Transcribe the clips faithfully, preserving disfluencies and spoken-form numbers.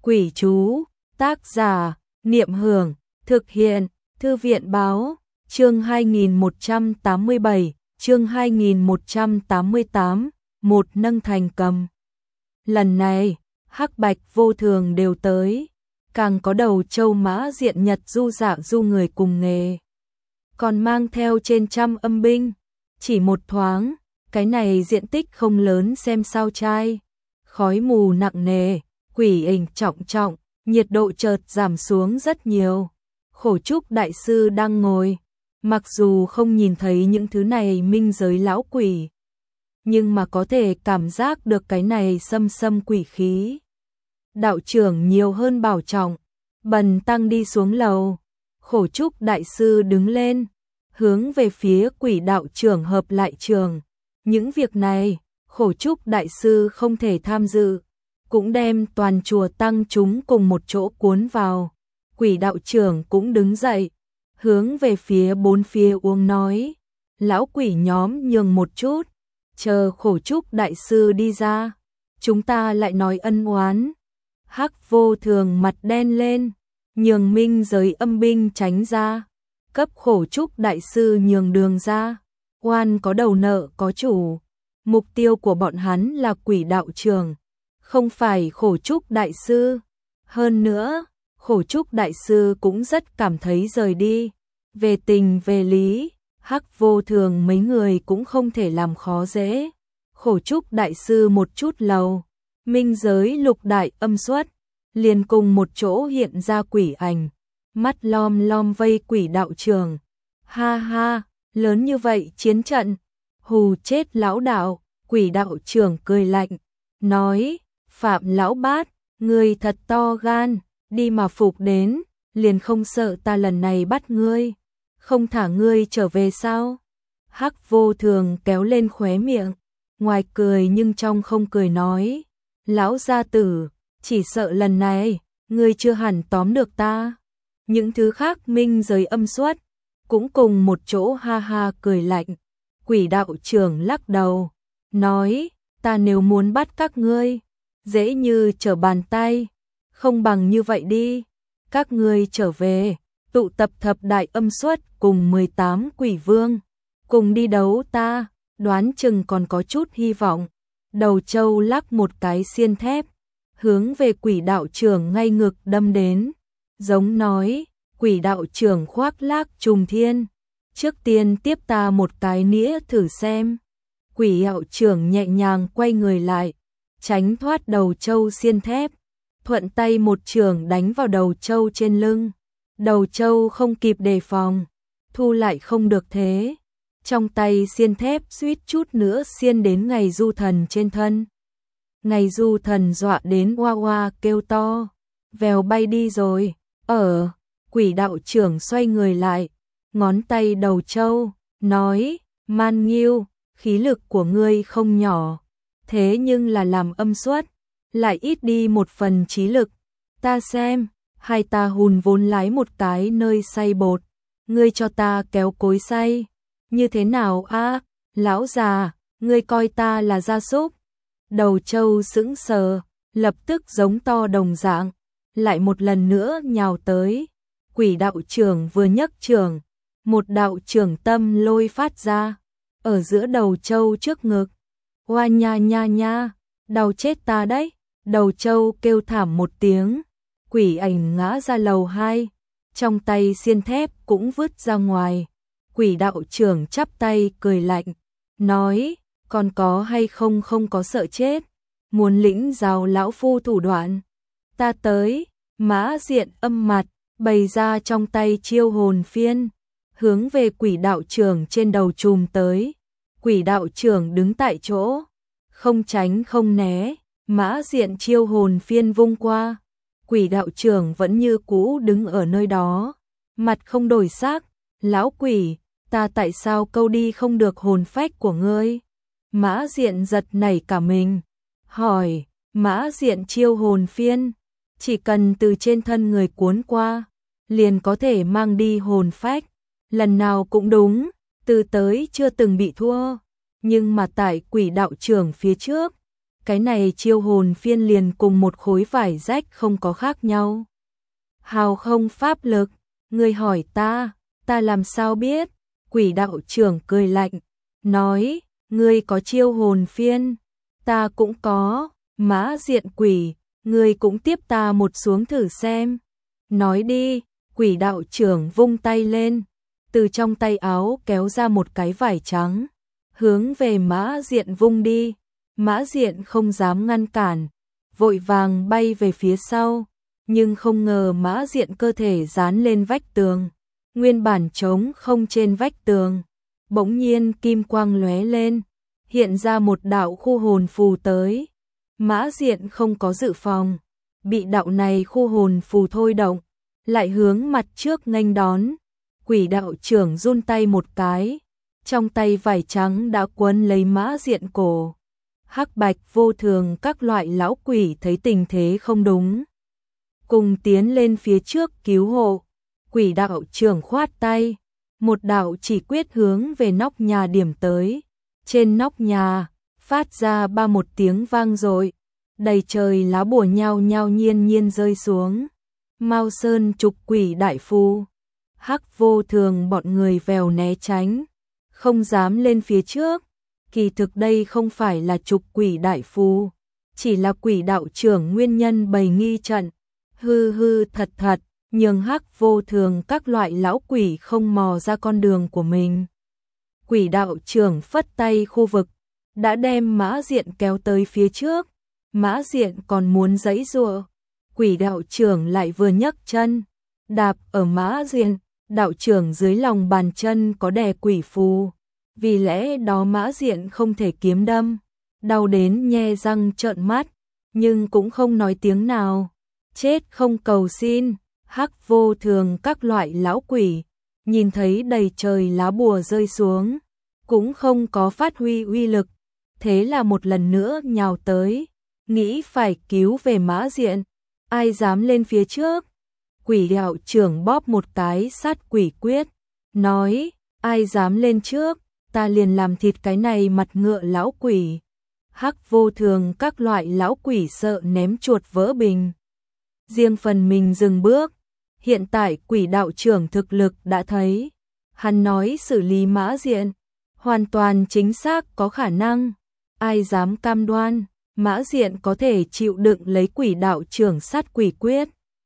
Quỷ chú, tác giả, Niệm Hưởng, thực hiện, Thư viện Báo, chương hai nghìn một trăm tám mươi bảy, chương hai nghìn một trăm tám mươi tám, một nâng thành cầm. Lần này, Hắc Bạch Vô Thường đều tới, càng có đầu châu Mã Diện Nhật du dạ du người cùng nghề. Còn mang theo trên trăm âm binh, chỉ một thoáng, cái này diện tích không lớn xem sao trai. Khói mù nặng nề, quỷ ảnh trọng trọng, nhiệt độ chợt giảm xuống rất nhiều. Khổ Trúc đại sư đang ngồi, mặc dù không nhìn thấy những thứ này minh giới lão quỷ, nhưng mà có thể cảm giác được cái này xâm xâm quỷ khí. Đạo trưởng nhiều hơn bảo trọng, bần tăng đi xuống lầu. Khổ Trúc đại sư đứng lên, hướng về phía quỷ đạo trưởng hợp lại trường. Những việc này, Khổ Trúc đại sư không thể tham dự, cũng đem toàn chùa tăng chúng cùng một chỗ cuốn vào. Quỷ đạo trưởng cũng đứng dậy, hướng về phía bốn phía uống nói, lão quỷ nhóm nhường một chút, chờ Khổ Trúc đại sư đi ra, chúng ta lại nói ân oán. Hắc Vô Thường mặt đen lên, nhường minh giới âm binh tránh ra, cấp Khổ Trúc đại sư nhường đường ra. Oan có đầu nợ có chủ, mục tiêu của bọn hắn là quỷ đạo trưởng, không phải Khổ Trúc đại sư. Hơn nữa, Khổ Trúc đại sư cũng rất cảm thấy rời đi. Về tình về lý, Hắc Vô Thường mấy người cũng không thể làm khó dễ. Khổ Trúc đại sư một chút lầu, minh giới lục đại âm xuất, liền cùng một chỗ hiện ra quỷ ảnh, mắt lom lom vây quỷ đạo trưởng. Ha ha, lớn như vậy chiến trận, hù chết lão đạo. Quỷ đạo trưởng cười lạnh, nói, Phạm lão bát, ngươi thật to gan, đi mà phục đến, liền không sợ ta lần này bắt ngươi, không thả ngươi trở về sao? Hắc Vô Thường kéo lên khóe miệng, ngoài cười nhưng trong không cười nói, lão gia tử, chỉ sợ lần này, ngươi chưa hẳn tóm được ta. Những thứ khác minh giới âm xuất, cũng cùng một chỗ ha ha cười lạnh. Quỷ đạo trưởng lắc đầu, nói, ta nếu muốn bắt các ngươi, dễ như trở bàn tay, không bằng như vậy đi, các ngươi trở về, tụ tập thập đại âm xuất cùng mười tám quỷ vương, cùng đi đấu ta, đoán chừng còn có chút hy vọng. Đầu châu lắc một cái xiên thép, hướng về quỷ đạo trưởng ngay ngực đâm đến, giống nói, quỷ đạo trưởng khoác lác trùng thiên, trước tiên tiếp ta một cái nĩa thử xem. Quỷ đạo trưởng nhẹ nhàng quay người lại, tránh thoát đầu trâu xiên thép, thuận tay một chưởng đánh vào đầu trâu trên lưng. Đầu trâu không kịp đề phòng, thu lại không được thế, trong tay xiên thép suýt chút nữa xiên đến Ngày Du Thần trên thân. Ngày Du Thần dọa đến oa oa kêu to, vèo bay đi rồi. Ở, quỷ đạo trưởng xoay người lại, ngón tay đầu trâu, nói, Man Nghiêu, khí lực của ngươi không nhỏ, thế nhưng là làm âm xuất, lại ít đi một phần trí lực. Ta xem, hai ta hùn vốn lái một cái nơi xay bột, ngươi cho ta kéo cối xay, như thế nào a? Lão già, ngươi coi ta là gia súc? Đầu trâu sững sờ, lập tức giống to đồng dạng, lại một lần nữa nhào tới. Quỷ đạo trưởng vừa nhấc trưởng, một đạo trưởng tâm lôi phát ra, ở giữa đầu trâu trước ngực. Oa nha nha nha, đau chết ta đấy. Đầu trâu kêu thảm một tiếng, quỷ ảnh ngã ra lầu hai, trong tay xiên thép cũng vứt ra ngoài. Quỷ đạo trưởng chắp tay cười lạnh, nói, còn có hay không không có sợ chết, muốn lĩnh giáo lão phu thủ đoạn. Ta tới. Mã Diện âm mặt, bày ra trong tay chiêu hồn phiên, hướng về quỷ đạo trưởng trên đầu chùm tới. Quỷ đạo trưởng đứng tại chỗ, không tránh không né, Mã Diện chiêu hồn phiên vung qua. Quỷ đạo trưởng vẫn như cũ đứng ở nơi đó, mặt không đổi sắc. Lão quỷ, ta tại sao câu đi không được hồn phách của ngươi? Mã Diện giật nảy cả mình, hỏi, Mã Diện chiêu hồn phiên, chỉ cần từ trên thân người cuốn qua, liền có thể mang đi hồn phách. Lần nào cũng đúng, từ tới chưa từng bị thua, nhưng mà tại quỷ đạo trưởng phía trước, cái này chiêu hồn phiên liền cùng một khối vải rách không có khác nhau. Hào không pháp lực, ngươi hỏi ta, ta làm sao biết? Quỷ đạo trưởng cười lạnh, nói, ngươi có chiêu hồn phiên, ta cũng có, Mã Diện quỷ, ngươi cũng tiếp ta một xuống thử xem. Nói đi, quỷ đạo trưởng vung tay lên, từ trong tay áo kéo ra một cái vải trắng, hướng về Mã Diện vung đi. Mã Diện không dám ngăn cản, vội vàng bay về phía sau, nhưng không ngờ Mã Diện cơ thể dán lên vách tường, nguyên bản trống không trên vách tường, bỗng nhiên kim quang lóe lên, hiện ra một đạo khu hồn phù tới. Mã Diện không có dự phòng, bị đạo này khu hồn phù thôi động, lại hướng mặt trước nghênh đón. Quỷ đạo trưởng run tay một cái, trong tay vải trắng đã quấn lấy Mã Diện cổ. Hắc Bạch Vô Thường các loại lão quỷ thấy tình thế không đúng, cùng tiến lên phía trước cứu hộ. Quỷ đạo trưởng khoát tay, một đạo chỉ quyết hướng về nóc nhà điểm tới. Trên nóc nhà phát ra ba một tiếng vang dội, đầy trời lá bùa nhao nhao nhiên nhiên rơi xuống. Mao Sơn trục quỷ đại phu, Hắc Vô Thường bọn người vèo né tránh, không dám lên phía trước. Kỳ thực đây không phải là trục quỷ đại phu, chỉ là quỷ đạo trưởng nguyên nhân bày nghi trận. Hư hư thật thật, nhường Hắc Vô Thường các loại lão quỷ không mò ra con đường của mình. Quỷ đạo trưởng phất tay khu vực, đã đem Mã Diện kéo tới phía trước. Mã Diện còn muốn giãy giụa, quỷ đạo trưởng lại vừa nhấc chân, đạp ở Mã Diện. Đạo trưởng dưới lòng bàn chân có đè quỷ phù, vì lẽ đó Mã Diện không thể kiếm đâm, đau đến nhe răng trợn mắt, nhưng cũng không nói tiếng nào. Chết không cầu xin. Hắc Vô Thường các loại lão quỷ nhìn thấy đầy trời lá bùa rơi xuống, cũng không có phát huy uy lực, thế là một lần nữa nhào tới, nghĩ phải cứu về Mã Diện. Ai dám lên phía trước? Quỷ đạo trưởng bóp một cái sát quỷ quyết, nói, ai dám lên trước, ta liền làm thịt cái này mặt ngựa lão quỷ. Hắc Vô Thường các loại lão quỷ sợ ném chuột vỡ bình, riêng phần mình dừng bước. Hiện tại quỷ đạo trưởng thực lực đã thấy, hắn nói xử lý Mã Diện hoàn toàn chính xác có khả năng. Ai dám cam đoan Mã Diện có thể chịu đựng lấy quỷ đạo trưởng sát quỷ quyết?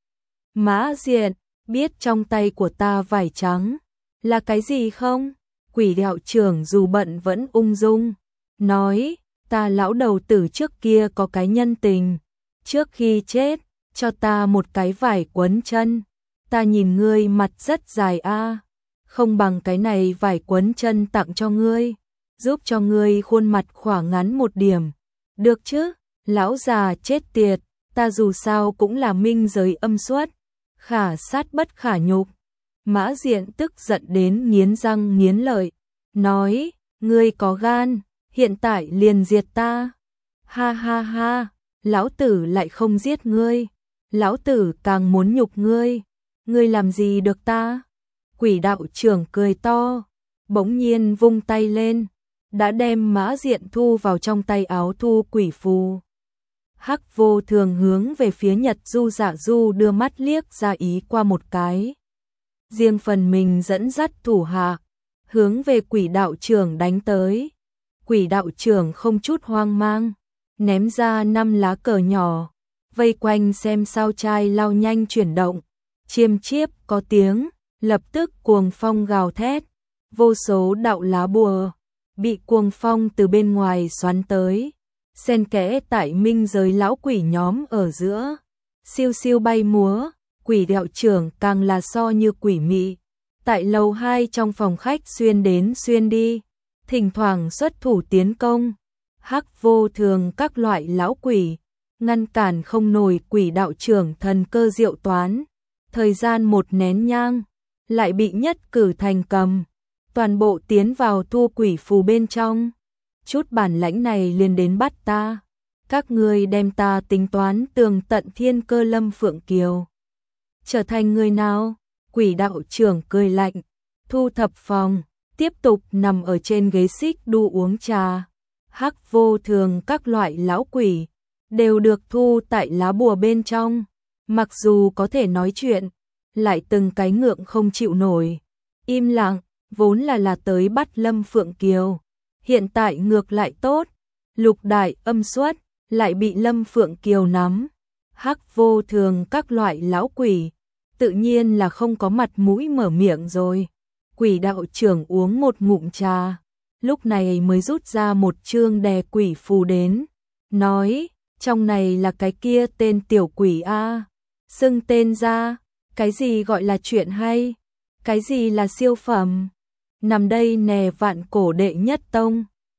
Mã Diện, biết trong tay của ta vải trắng là cái gì không? Quỷ đạo trưởng dù bận vẫn ung dung, nói, ta lão đầu tử trước kia có cái nhân tình, trước khi chết, cho ta một cái vải quấn chân. Ta nhìn ngươi mặt rất dài a, không bằng cái này vải quấn chân tặng cho ngươi, giúp cho ngươi khuôn mặt khỏa ngắn một điểm. Được chứ? Lão già chết tiệt, ta dù sao cũng là minh giới âm xuất, khả sát bất khả nhục. Mã Diện tức giận đến nghiến răng nghiến lợi, nói, ngươi có gan, hiện tại liền diệt ta. Ha ha ha, lão tử lại không giết ngươi, lão tử càng muốn nhục ngươi. Ngươi làm gì được ta? Quỷ đạo trưởng cười to, bỗng nhiên vung tay lên, đã đem Mã Diện thu vào trong tay áo thu quỷ phù. Hắc Vô Thường hướng về phía Nhật Du Dạ Du đưa mắt liếc ra ý qua một cái, riêng phần mình dẫn dắt thủ hạ, hướng về quỷ đạo trưởng đánh tới. Quỷ đạo trưởng không chút hoang mang, ném ra năm lá cờ nhỏ, vây quanh xem sao trai lao nhanh chuyển động. Chiêm chiếp có tiếng, lập tức cuồng phong gào thét, vô số đạo lá bùa bị cuồng phong từ bên ngoài xoắn tới, xen kẽ tại minh giới lão quỷ nhóm ở giữa, siêu siêu bay múa. Quỷ đạo trưởng càng là so như quỷ mị, tại lầu hai trong phòng khách xuyên đến xuyên đi, thỉnh thoảng xuất thủ tiến công. Hắc Vô Thường các loại lão quỷ ngăn cản không nổi quỷ đạo trưởng thần cơ diệu toán. Thời gian một nén nhang, lại bị nhất cử thành cầm, toàn bộ tiến vào thu quỷ phù bên trong. Chút bản lãnh này liền đến bắt ta, các ngươi đem ta tính toán tường tận thiên cơ lâm phượng kiều. Trở thành người nào? Quỷ đạo trưởng cười lạnh, thu thập phòng, tiếp tục nằm ở trên ghế xích đu uống trà. hắc vô thường các loại lão quỷ, đều được thu tại lá bùa bên trong. Mặc dù có thể nói chuyện, lại từng cái ngượng không chịu nổi. Im lặng, vốn là là tới bắt Lâm Phượng Kiều. Hiện tại ngược lại tốt, lục đại âm xuất, lại bị Lâm Phượng Kiều nắm. Hắc vô thường các loại lão quỷ, tự nhiên là không có mặt mũi mở miệng rồi. Quỷ đạo trưởng uống một ngụm trà, lúc này mới rút ra một chương đè quỷ phù đến, nói, trong này là cái kia tên tiểu quỷ a, xưng tên ra, cái gì gọi là chuyện hay, cái gì là siêu phẩm, nằm đây nè vạn cổ đệ nhất tông.